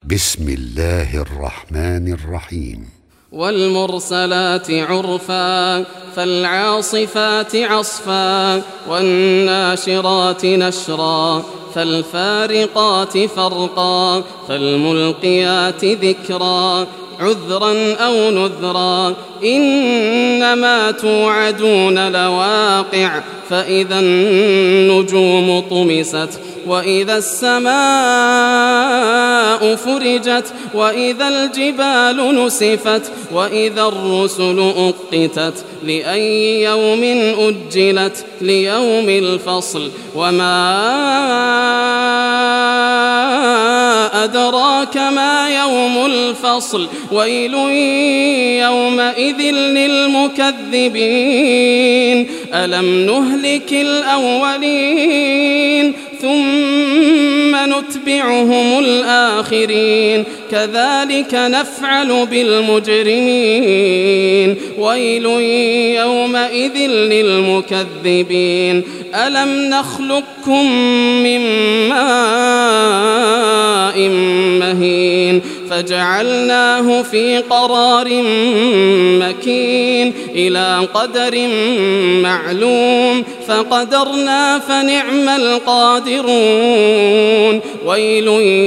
بسم الله الرحمن الرحيم. والمرسلات عرفا فالعاصفات عصفا والناشرات نشرا فالفارقات فرقا فالملقيات ذكرا عذرا أو نذرا إنما توعدون لواقع فإذا النجوم طمست وإذا السماء فرجت وإذا الجبال نسفت وإذا الرسل أقتت لأي يوم أجلت ليوم الفصل وما أدراك ما يوم الفصل ويل يومئذ للمكذبين ألم نهلك الأولين ثم نتبعهم الآخرين كذلك نفعل بالمجرمين ويل يومئذ للمكذبين ألم نخلقكم من ماء مهين فجعلناه في قرار مكين إلى قدر معلوم فقدرنا فنعم القادرون ويل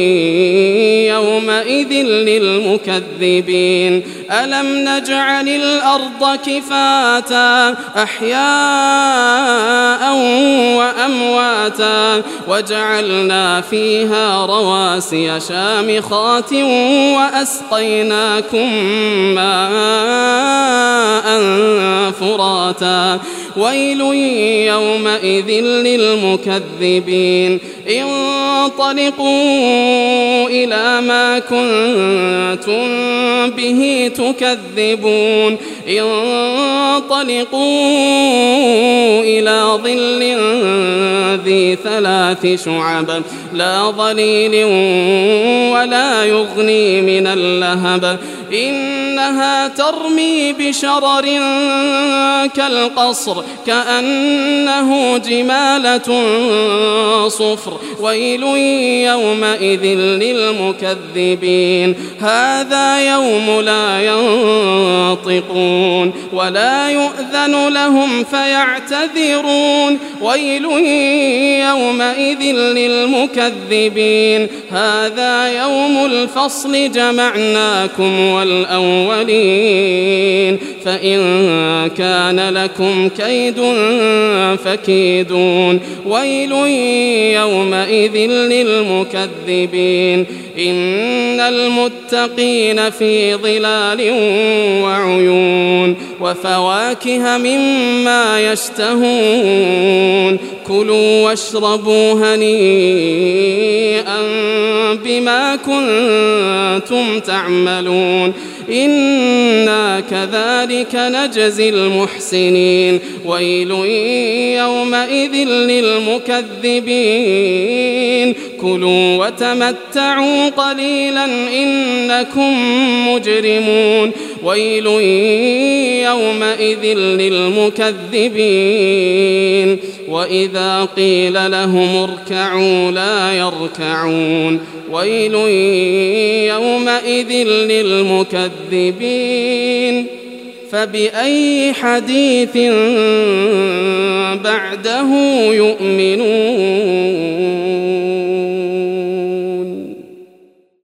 يومئذ للمكذبين ألم نجعل الأرض كفاتا أحياء وأمواتا وجعلنا فيها رواسي شامخات وأسقيناكم ماء فراتا ويل يومئذ للمكذبين انطلقوا إلى ما كنتم به تكذبون انطلقوا إلى ظل ذي 3 شعب لا ظليل ولا يغني من اللهب إنها ترمي بشرر كالقصر كأنه جمالة صفر ويل يومئذ للمكذبين هذا يوم لا ينطقون ولا يؤذن لهم فيعتذرون ويل يومئذ للمكذبين هذا يوم الفصل جمعناكم والأولين فإن كان لكم كيد فكيدون ويل يومئذ للمكذبين إن المتقين في ظلال وعيون وفواكه مما يشتهون كلوا واشربوا هنيئا بما كنتم تعملون إنا كذلك نجزي المحسنين ويل يومئذ للمكذبين كلوا وتمتعوا قليلا إنكم مجرمون ويل يومئذ للمكذبين وإذا قيل لهم اركعوا لا يركعون ويل يومئذ للمكذبين فبأي حديث بعده يؤمنون